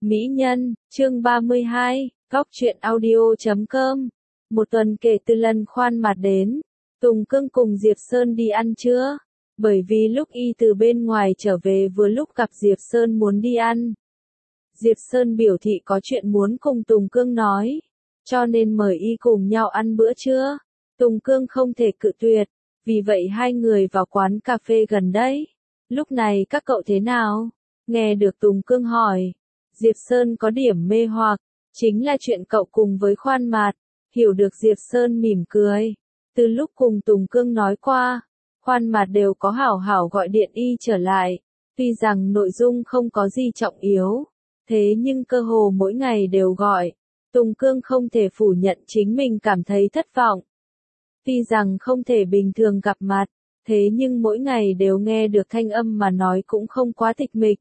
Mỹ Nhân, chương 32, Góc truyện audio.com. Một tuần kể từ lần khoan mặt đến, Tùng Cương cùng Diệp Sơn đi ăn trưa. Bởi vì lúc y từ bên ngoài trở về vừa lúc gặp Diệp Sơn muốn đi ăn. Diệp Sơn biểu thị có chuyện muốn cùng Tùng Cương nói, cho nên mời y cùng nhau ăn bữa trưa. Tùng Cương không thể cự tuyệt, vì vậy hai người vào quán cà phê gần đấy. Lúc này các cậu thế nào? Nghe được Tùng Cương hỏi, Diệp Sơn có điểm mê hoặc, chính là chuyện cậu cùng với khoan mạt. Hiểu được Diệp Sơn mỉm cười. Từ lúc cùng Tùng Cương nói qua, khoan mạt đều có hảo hảo gọi điện y trở lại. Tuy rằng nội dung không có gì trọng yếu, thế nhưng cơ hồ mỗi ngày đều gọi. Tùng Cương không thể phủ nhận chính mình cảm thấy thất vọng. Tuy rằng không thể bình thường gặp mặt, thế nhưng mỗi ngày đều nghe được thanh âm mà nói cũng không quá tịch mịch.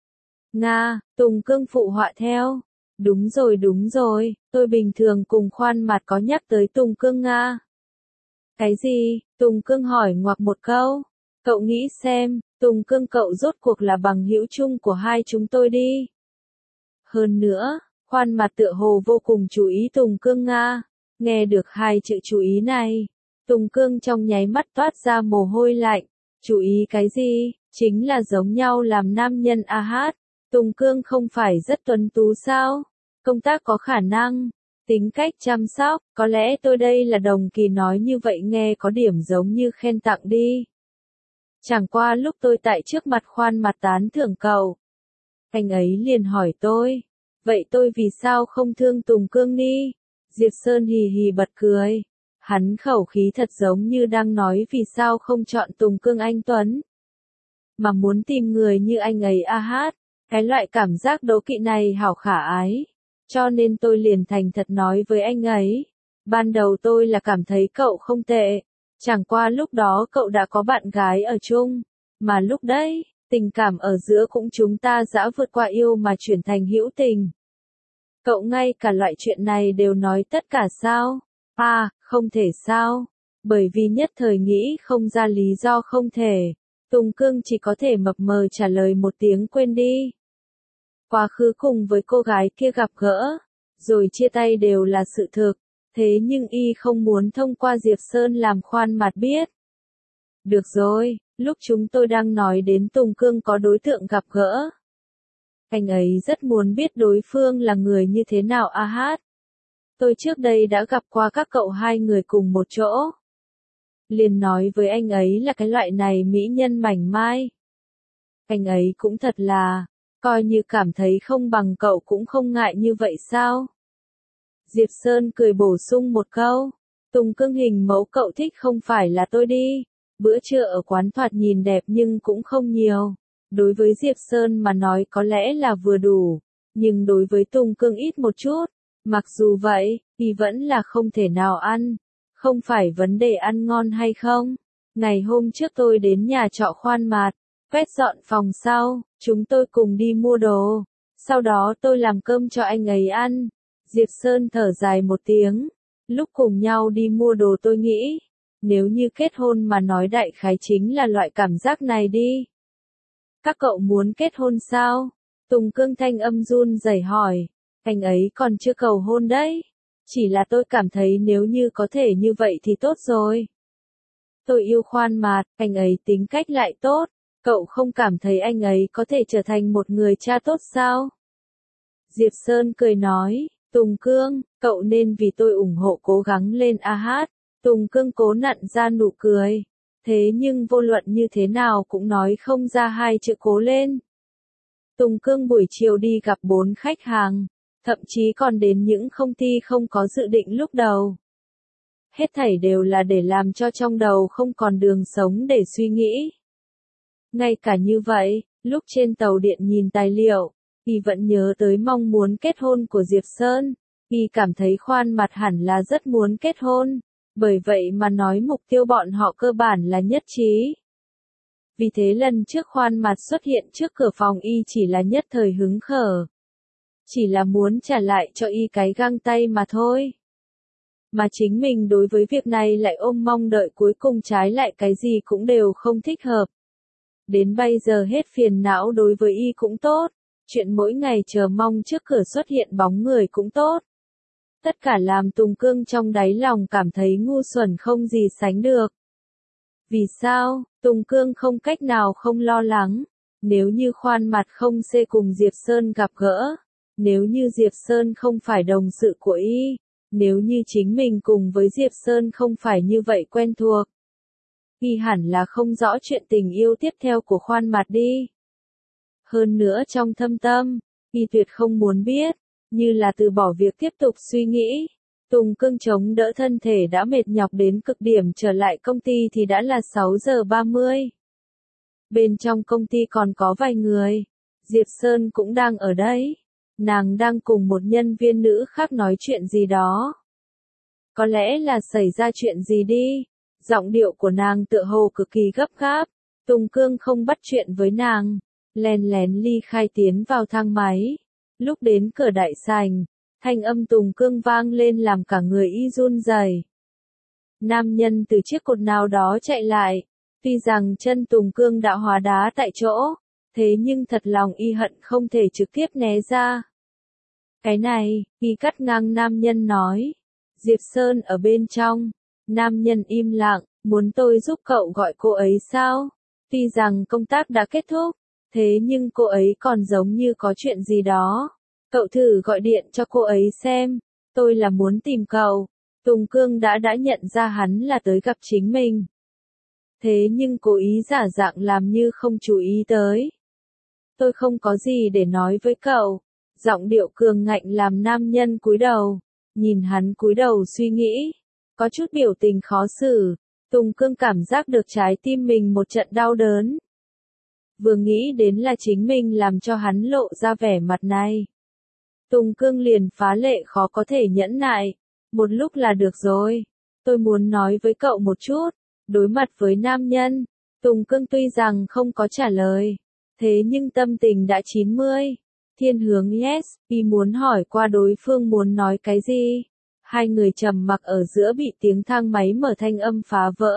Nga, Tùng Cương phụ họa theo. Đúng rồi, tôi bình thường cùng khoan mặt có nhắc tới Tùng Cương Nga. Cái gì? Tùng Cương hỏi ngoặc một câu. Cậu nghĩ xem, Tùng Cương cậu rốt cuộc là bằng hữu chung của hai chúng tôi đi. Hơn nữa, khoan mặt tựa hồ vô cùng chú ý Tùng Cương Nga. Nghe được hai chữ chú ý này, Tùng Cương trong nháy mắt toát ra mồ hôi lạnh. Chú ý cái gì? Chính là giống nhau làm nam nhân a hát. Tùng Cương không phải rất tuấn tú sao? Công tác có khả năng, tính cách chăm sóc, có lẽ tôi đây là đồng kỳ nói như vậy nghe có điểm giống như khen tặng đi. Chẳng qua lúc tôi tại trước mặt khoan mặt tán thưởng cậu, anh ấy liền hỏi tôi, vậy tôi vì sao không thương Tùng Cương đi? Diệp Sơn hì hì bật cười, hắn khẩu khí thật giống như đang nói vì sao không chọn Tùng Cương anh Tuấn, mà muốn tìm người như anh ấy a hát. Cái loại cảm giác đố kỵ này hảo khả ái. Cho nên tôi liền thành thật nói với anh ấy. Ban đầu tôi là cảm thấy cậu không tệ. Chẳng qua lúc đó cậu đã có bạn gái ở chung. Mà lúc đấy, tình cảm ở giữa cũng chúng ta đã vượt qua yêu mà chuyển thành hữu tình. Cậu ngay cả loại chuyện này đều nói tất cả sao? À, không thể sao. Bởi vì nhất thời nghĩ không ra lý do không thể. Tùng Cương chỉ có thể mập mờ trả lời một tiếng quên đi. Quá khứ cùng với cô gái kia gặp gỡ, rồi chia tay đều là sự thực, thế nhưng y không muốn thông qua Diệp Sơn làm khoan mặt biết. Được rồi, lúc chúng tôi đang nói đến Tùng Cương có đối tượng gặp gỡ. Anh ấy rất muốn biết đối phương là người như thế nào a hát. Tôi trước đây đã gặp qua các cậu hai người cùng một chỗ. Liền nói với anh ấy là cái loại này mỹ nhân mảnh mai. Anh ấy cũng thật là, coi như cảm thấy không bằng cậu cũng không ngại như vậy sao? Diệp Sơn cười bổ sung một câu, Tùng Cương hình mẫu cậu thích không phải là tôi đi. Bữa trưa ở quán thoạt nhìn đẹp nhưng cũng không nhiều. Đối với Diệp Sơn mà nói có lẽ là vừa đủ, nhưng đối với Tùng Cương ít một chút. Mặc dù vậy, thì vẫn là không thể nào ăn. Không phải vấn đề ăn ngon hay không. Ngày hôm trước tôi đến nhà trọ khoan mạt, quét dọn phòng sau, chúng tôi cùng đi mua đồ. Sau đó tôi làm cơm cho anh ấy ăn. Diệp Sơn thở dài một tiếng. Lúc cùng nhau đi mua đồ tôi nghĩ, nếu như kết hôn mà nói đại khái chính là loại cảm giác này đi. Các cậu muốn kết hôn sao? Tùng Cương thanh âm run rẩy hỏi. Anh ấy còn chưa cầu hôn đấy. Chỉ là tôi cảm thấy nếu như có thể như vậy thì tốt rồi. Tôi yêu khoan mạt, anh ấy tính cách lại tốt. Cậu không cảm thấy anh ấy có thể trở thành một người cha tốt sao? Diệp Sơn cười nói, Tùng Cương, cậu nên vì tôi ủng hộ cố gắng lên a hát. Tùng Cương cố nặn ra nụ cười. Thế nhưng vô luận như thế nào cũng nói không ra hai chữ cố lên. Tùng Cương buổi chiều đi gặp 4 khách hàng. Thậm chí còn đến những công ty không có dự định lúc đầu. Hết thảy đều là để làm cho trong đầu không còn đường sống để suy nghĩ. Ngay cả như vậy, lúc trên tàu điện nhìn tài liệu, y vẫn nhớ tới mong muốn kết hôn của Diệp Sơn. Y cảm thấy khoan mặt hẳn là rất muốn kết hôn. Bởi vậy mà nói mục tiêu bọn họ cơ bản là nhất trí. Vì thế lần trước khoan mặt xuất hiện trước cửa phòng y chỉ là nhất thời hứng khởi. Chỉ là muốn trả lại cho y cái găng tay mà thôi. Mà chính mình đối với việc này lại ôm mong đợi cuối cùng trái lại cái gì cũng đều không thích hợp. Đến bây giờ hết phiền não đối với y cũng tốt. chuyện mỗi ngày chờ mong trước cửa xuất hiện bóng người cũng tốt. Tất cả làm Tùng Cương trong đáy lòng cảm thấy ngu xuẩn không gì sánh được. Vì sao? Tùng Cương không cách nào không lo lắng. Nếu như Khoan Mặt không xê cùng Diệp Sơn gặp gỡ, nếu như Diệp Sơn không phải đồng sự của y, nếu như chính mình cùng với Diệp Sơn không phải như vậy quen thuộc, y hẳn là không rõ chuyện tình yêu tiếp theo của Khoan Mặt đi. Hơn nữa trong thâm tâm, y tuyệt không muốn biết, như là từ bỏ việc tiếp tục suy nghĩ. Tùng Cương chống đỡ thân thể đã mệt nhọc đến cực điểm trở lại công ty thì đã là 6 giờ 30. Bên trong công ty còn có vài người. Diệp Sơn cũng đang ở đấy. Nàng đang cùng một nhân viên nữ khác nói chuyện gì đó. Có lẽ là xảy ra chuyện gì đi. Giọng điệu của nàng tựa hồ cực kỳ gấp gáp. Tùng Cương không bắt chuyện với nàng. Lén lén ly khai tiến vào thang máy. Lúc đến cửa đại sảnh, thanh âm Tùng Cương vang lên làm cả người y run rẩy. Nam nhân từ chiếc cột nào đó chạy lại. Tuy rằng chân Tùng Cương đã hóa đá tại chỗ, thế nhưng thật lòng y hận không thể trực tiếp né ra. Cái này, y cắt ngang nam nhân nói. Diệp Sơn ở bên trong. Nam nhân im lặng, muốn tôi giúp cậu gọi cô ấy sao? Tuy rằng công tác đã kết thúc, thế nhưng cô ấy còn giống như có chuyện gì đó. Cậu thử gọi điện cho cô ấy xem, tôi là muốn tìm cậu. Tùng Cương đã nhận ra hắn là tới gặp chính mình. Thế nhưng cố ý giả dạng làm như không chú ý tới. Tôi không có gì để nói với cậu. Giọng điệu cường ngạnh làm nam nhân cúi đầu. Nhìn hắn cúi đầu suy nghĩ. Có chút biểu tình khó xử. Tùng Cương cảm giác được trái tim mình một trận đau đớn. Vừa nghĩ đến là chính mình làm cho hắn lộ ra vẻ mặt này. Tùng Cương liền phá lệ khó có thể nhẫn nại. Một lúc là được rồi. Tôi muốn nói với cậu một chút. Đối mặt với nam nhân, Tùng Cương tuy rằng không có trả lời. Thế nhưng tâm tình đã 90. Thiên hướng yes, y muốn hỏi qua đối phương muốn nói cái gì. Hai người trầm mặc ở giữa bị tiếng thang máy mở thanh âm phá vỡ.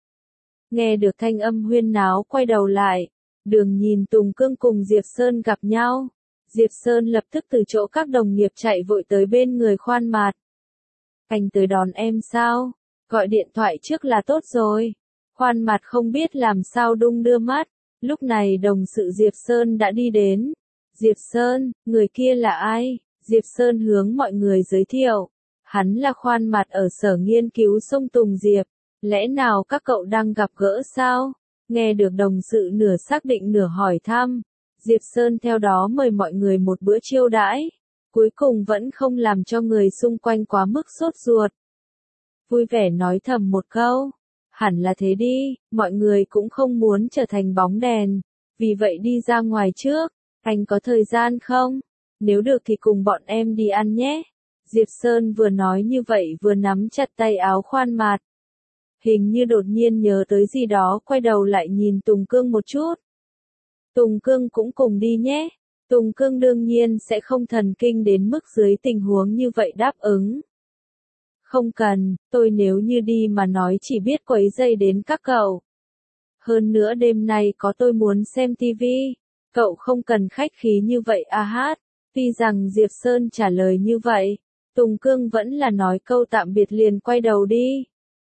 Nghe được thanh âm huyên náo quay đầu lại. Đường nhìn Tùng Cương cùng Diệp Sơn gặp nhau. Diệp Sơn lập tức từ chỗ các đồng nghiệp chạy vội tới bên người Khoan Mặt. Anh tới đón em sao? Gọi điện thoại trước là tốt rồi. Khoan Mặt không biết làm sao đung đưa mắt. Lúc này đồng sự Diệp Sơn đã đi đến. Diệp Sơn, người kia là ai? Diệp Sơn hướng mọi người giới thiệu. Hắn là Khoan Mặt ở sở nghiên cứu sông Tùng Diệp. Lẽ nào các cậu đang gặp gỡ sao? Nghe được đồng sự nửa xác định nửa hỏi thăm. Diệp Sơn theo đó mời mọi người một bữa chiêu đãi. Cuối cùng vẫn không làm cho người xung quanh quá mức sốt ruột. Vui vẻ nói thầm một câu. Hẳn là thế đi, mọi người cũng không muốn trở thành bóng đèn. Vì vậy đi ra ngoài trước. Anh có thời gian không? Nếu được thì cùng bọn em đi ăn nhé. Diệp Sơn vừa nói như vậy vừa nắm chặt tay áo Khoan Mặt. Hình như đột nhiên nhớ tới gì đó quay đầu lại nhìn Tùng Cương một chút. Tùng Cương cũng cùng đi nhé. Tùng Cương đương nhiên sẽ không thần kinh đến mức dưới tình huống như vậy đáp ứng. Không cần, tôi nếu như đi mà nói chỉ biết quấy rầy đến các cậu. Hơn nữa đêm nay có tôi muốn xem tivi. Cậu không cần khách khí như vậy à hát. Tuy rằng Diệp Sơn trả lời như vậy, Tùng Cương vẫn là nói câu tạm biệt liền quay đầu đi.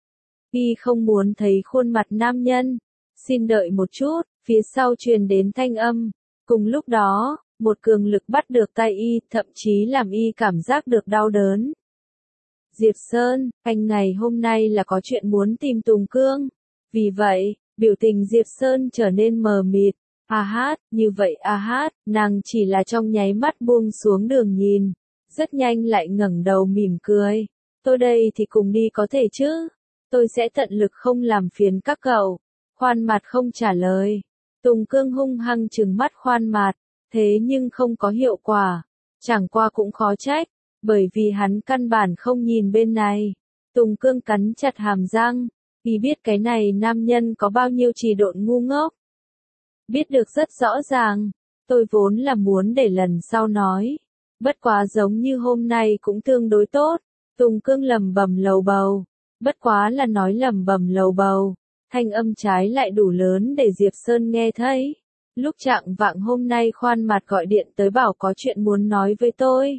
Y không muốn thấy khuôn mặt nam nhân. Xin đợi một chút, phía sau truyền đến thanh âm. Cùng lúc đó, một cường lực bắt được tay y, thậm chí làm y cảm giác được đau đớn. Diệp Sơn, anh ngày hôm nay là có chuyện muốn tìm Tùng Cương. Vì vậy, biểu tình Diệp Sơn trở nên mờ mịt. À hát, như vậy à hát, nàng chỉ là trong nháy mắt buông xuống đường nhìn. Rất nhanh lại ngẩng đầu mỉm cười. Tôi đây thì cùng đi có thể chứ? Tôi sẽ tận lực không làm phiền các cậu. Khoan Mặt không trả lời. Tùng Cương hung hăng trừng mắt Khoan Mặt. Thế nhưng không có hiệu quả. Chẳng qua cũng khó trách. Bởi vì hắn căn bản không nhìn bên này. Tùng Cương cắn chặt hàm răng. Vì biết cái này nam nhân có bao nhiêu trì độn ngu ngốc. Biết được rất rõ ràng. Tôi vốn là muốn để lần sau nói. Bất quá giống như hôm nay cũng tương đối tốt. Tùng Cương lẩm bẩm lầu bầu. Bất quá là nói lẩm bẩm lầu bầu. Thanh âm trái lại đủ lớn để Diệp Sơn nghe thấy. Lúc chạng vạng hôm nay Khoan Mạt gọi điện tới bảo có chuyện muốn nói với tôi.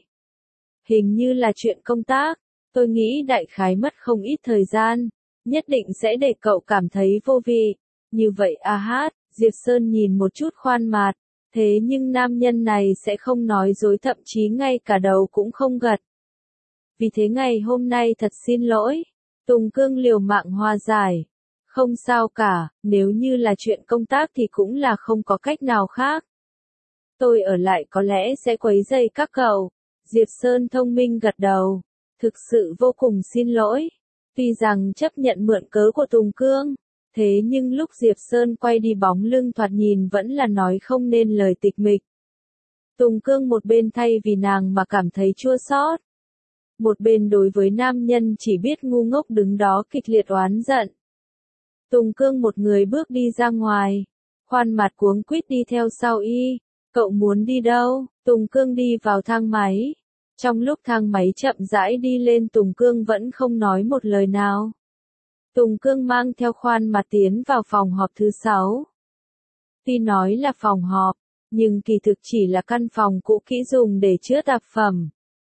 Hình như là chuyện công tác, tôi nghĩ đại khái mất không ít thời gian, nhất định sẽ để cậu cảm thấy vô vị. Như vậy à hát, Diệp Sơn nhìn một chút Khoan Mạt, thế nhưng nam nhân này sẽ không nói dối, thậm chí ngay cả đầu cũng không gật. Vì thế ngày hôm nay thật xin lỗi. Tùng Cương liều mạng hòa giải. Không sao cả, nếu như là chuyện công tác thì cũng là không có cách nào khác. Tôi ở lại có lẽ sẽ quấy rầy các cậu. Diệp Sơn thông minh gật đầu. Thực sự vô cùng xin lỗi. Tuy rằng chấp nhận mượn cớ của Tùng Cương, thế nhưng lúc Diệp Sơn quay đi bóng lưng thoạt nhìn vẫn là nói không nên lời tịch mịch. Tùng Cương một bên thay vì nàng mà cảm thấy chua xót, một bên đối với nam nhân chỉ biết ngu ngốc đứng đó kịch liệt oán giận. Tùng Cương một người bước đi ra ngoài, Khoan Mạt cuống quýt đi theo sau y. Cậu muốn đi đâu? Tùng Cương đi vào thang máy. Trong lúc thang máy chậm rãi đi lên, Tùng Cương vẫn không nói một lời nào. Tùng Cương mang theo Khoan Mạt tiến vào phòng họp thứ 6. Tuy nói là phòng họp, nhưng kỳ thực chỉ là căn phòng cũ kỹ dùng để chứa tạp phẩm.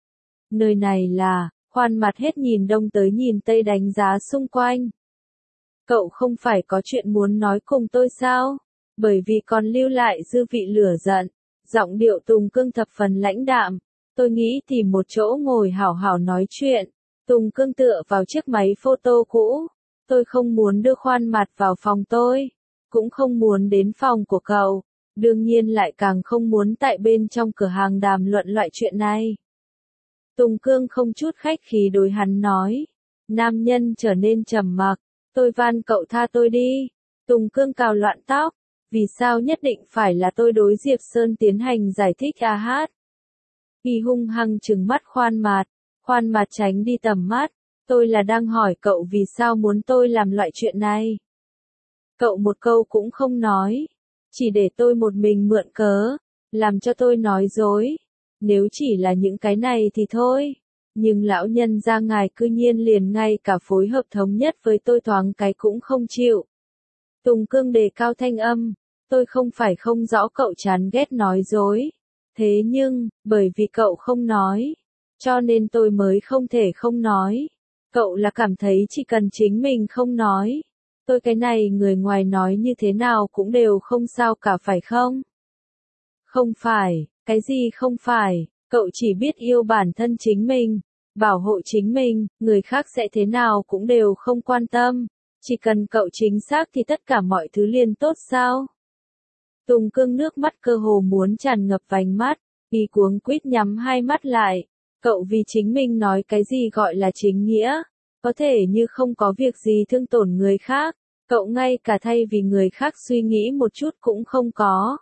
Nơi này là, Khoan Mạt hết nhìn đông tới nhìn tây đánh giá xung quanh. Cậu không phải có chuyện muốn nói cùng tôi sao? Bởi vì còn lưu lại dư vị lửa giận. Giọng điệu Tùng Cương thập phần lãnh đạm. Tôi nghĩ tìm một chỗ ngồi hảo hảo nói chuyện. Tùng Cương tựa vào chiếc máy photo cũ. Tôi không muốn đưa Khoan Mạt vào phòng tôi. Cũng không muốn đến phòng của cậu. Đương nhiên lại càng không muốn tại bên trong cửa hàng đàm luận loại chuyện này. Tùng Cương không chút khách khí đối hắn nói. Nam nhân trở nên trầm mặc. Tôi van cậu tha tôi đi. Tùng Cương cào loạn tóc. Vì sao nhất định phải là tôi đối Diệp Sơn tiến hành giải thích à hát? Y hung hăng trừng mắt Khoan Mạt. Khoan Mạt tránh đi tầm mắt. Tôi là đang hỏi cậu vì sao muốn tôi làm loại chuyện này. Cậu một câu cũng không nói. Chỉ để tôi một mình mượn cớ. Làm cho tôi nói dối. Nếu chỉ là những cái này thì thôi. Nhưng lão nhân gia ngài cư nhiên liền ngay cả phối hợp thống nhất với tôi thoáng cái cũng không chịu. Tùng Cương đề cao thanh âm. Tôi không phải không rõ cậu chán ghét nói dối. Thế nhưng, bởi vì cậu không nói, cho nên tôi mới không thể không nói. Cậu là cảm thấy chỉ cần chính mình không nói. Tôi cái này người ngoài nói như thế nào cũng đều không sao cả phải không? Không phải, cái gì không phải, cậu chỉ biết yêu bản thân chính mình, bảo hộ chính mình, người khác sẽ thế nào cũng đều không quan tâm. Chỉ cần cậu chính xác thì tất cả mọi thứ liền tốt sao? Tùng Cương nước mắt cơ hồ muốn tràn ngập vành mắt, y cuống quýt nhắm hai mắt lại. Cậu vì chính mình nói cái gì gọi là chính nghĩa, có thể như không có việc gì thương tổn người khác, cậu ngay cả thay vì người khác suy nghĩ một chút cũng không có.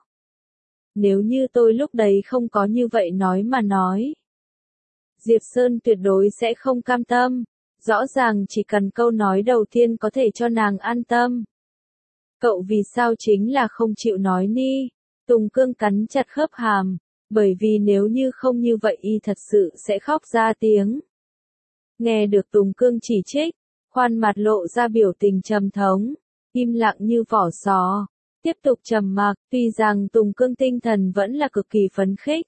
Nếu như tôi lúc đấy không có như vậy nói mà nói, Diệp Sơn tuyệt đối sẽ không cam tâm. Rõ ràng chỉ cần câu nói đầu tiên có thể cho nàng an tâm. Cậu vì sao chính là không chịu nói ni? Tùng Cương cắn chặt khớp hàm, bởi vì nếu như không như vậy y thật sự sẽ khóc ra tiếng. Nghe được Tùng Cương chỉ trích, Khoan Mạt lộ ra biểu tình trầm thống, im lặng như vỏ sò, tiếp tục trầm mặc, tuy rằng Tùng Cương tinh thần vẫn là cực kỳ phấn khích.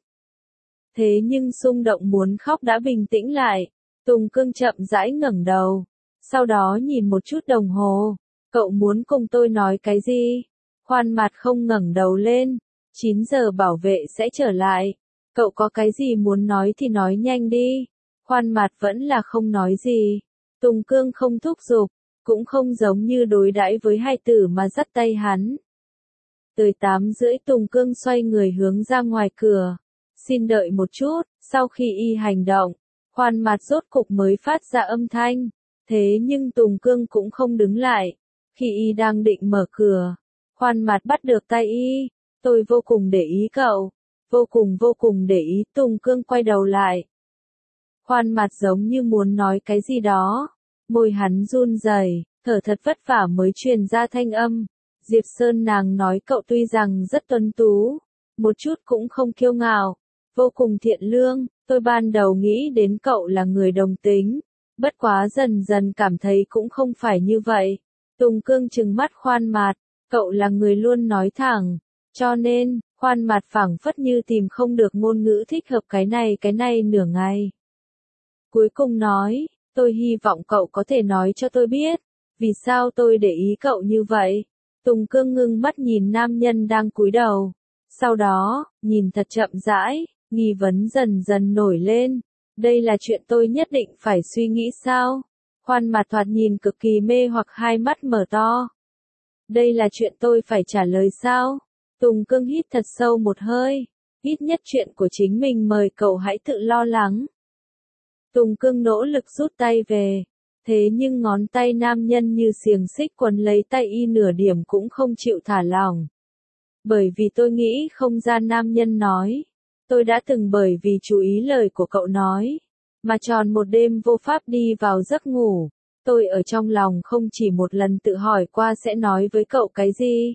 Thế nhưng xung động muốn khóc đã bình tĩnh lại, Tùng Cương chậm rãi ngẩng đầu, sau đó nhìn một chút đồng hồ. Cậu muốn cùng tôi nói cái gì? Khoan Mạt không ngẩng đầu lên. 9 giờ bảo vệ sẽ trở lại. Cậu có cái gì muốn nói thì nói nhanh đi. Khoan Mạt vẫn là không nói gì. Tùng Cương không thúc giục, cũng không giống như đối đãi với hai tử mà dắt tay hắn. Tới 8:30 Tùng Cương xoay người hướng ra ngoài cửa. Xin đợi một chút, sau khi y hành động, Khoan Mạt rốt cục mới phát ra âm thanh. Thế nhưng Tùng Cương cũng không đứng lại. Khi y đang định mở cửa, Khoan Mạt bắt được tay y. Tôi vô cùng để ý cậu. Vô cùng để ý. Tùng Cương quay đầu lại. Khoan Mạt giống như muốn nói cái gì đó. Môi hắn run rẩy, thở thật vất vả mới truyền ra thanh âm. Diệp Sơn nàng nói cậu tuy rằng rất tuấn tú, một chút cũng không kiêu ngạo, vô cùng thiện lương. Tôi ban đầu nghĩ đến cậu là người đồng tính. Bất quá dần dần cảm thấy cũng không phải như vậy. Tùng Cương trừng mắt Khoan Mạt, cậu là người luôn nói thẳng, Cho nên, khoan mặt phảng phất như tìm không được ngôn ngữ thích hợp cái này nửa ngày. Cuối cùng nói, tôi hy vọng cậu có thể nói cho tôi biết, vì sao tôi để ý cậu như vậy. Tùng Cương ngưng mắt nhìn nam nhân đang cúi đầu. Sau đó, nhìn thật chậm rãi, nghi vấn dần dần nổi lên. Đây là chuyện tôi nhất định phải suy nghĩ sao? Khoan mặt thoạt nhìn cực kỳ mê hoặc hai mắt mở to. Đây là chuyện tôi phải trả lời sao? Tùng Cương hít thật sâu một hơi. Ít nhất chuyện của chính mình mời cậu hãy tự lo lắng. Tùng Cương nỗ lực rút tay về. Thế nhưng ngón tay nam nhân như xiềng xích quấn lấy tay y nửa điểm cũng không chịu thả lỏng. Bởi vì tôi nghĩ không ra nam nhân nói. Tôi đã từng bởi vì chú ý lời của cậu nói. Mà tròn một đêm vô pháp đi vào giấc ngủ. Tôi ở trong lòng không chỉ một lần tự hỏi qua sẽ nói với cậu cái gì.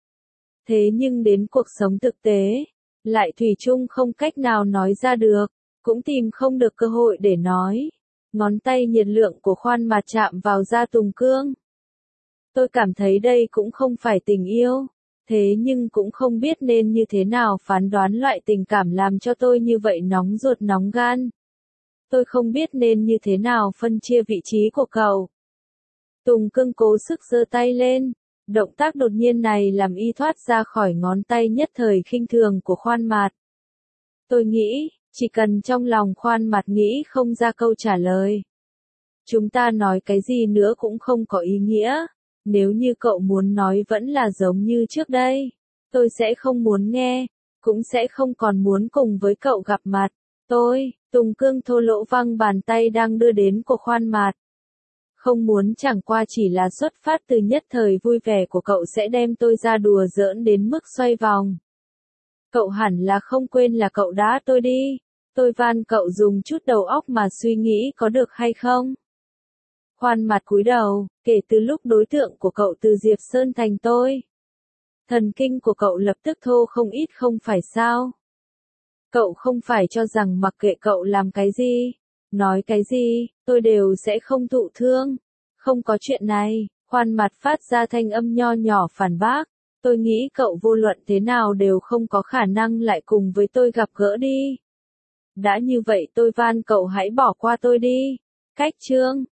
Thế nhưng đến cuộc sống thực tế, lại thủy chung không cách nào nói ra được, cũng tìm không được cơ hội để nói. Ngón tay nhiệt lượng của khoan mặt chạm vào da Tùng Cương. Tôi cảm thấy đây cũng không phải tình yêu, thế nhưng cũng không biết nên như thế nào phán đoán loại tình cảm làm cho tôi như vậy nóng ruột nóng gan. Tôi không biết nên như thế nào phân chia vị trí của cậu. Tùng Cương cố sức giơ tay lên. Động tác đột nhiên này làm y thoát ra khỏi ngón tay nhất thời khinh thường của khoan mặt. Tôi nghĩ, chỉ cần trong lòng khoan mặt nghĩ không ra câu trả lời. Chúng ta nói cái gì nữa cũng không có ý nghĩa. Nếu như cậu muốn nói vẫn là giống như trước đây, tôi sẽ không muốn nghe, cũng sẽ không còn muốn cùng với cậu gặp mặt. Tùng Cương thô lỗ văng bàn tay đang đưa đến của khoan mặt. Không muốn chẳng qua chỉ là xuất phát từ nhất thời vui vẻ của cậu sẽ đem tôi ra đùa giỡn đến mức xoay vòng. Cậu hẳn là không quên là cậu đá tôi đi. Tôi van cậu dùng chút đầu óc mà suy nghĩ có được hay không? Khoan mặt cúi đầu, kể từ lúc đối tượng của cậu từ Diệp Sơn thành tôi. Thần kinh của cậu lập tức thô không ít không phải sao? Cậu không phải cho rằng mặc kệ cậu làm cái gì, nói cái gì, tôi đều sẽ không thụ thương. Không có chuyện này, khoan mặt phát ra thanh âm nho nhỏ phản bác. Tôi nghĩ cậu vô luận thế nào đều không có khả năng lại cùng với tôi gặp gỡ đi. Đã như vậy tôi van cậu hãy bỏ qua tôi đi. Cách chương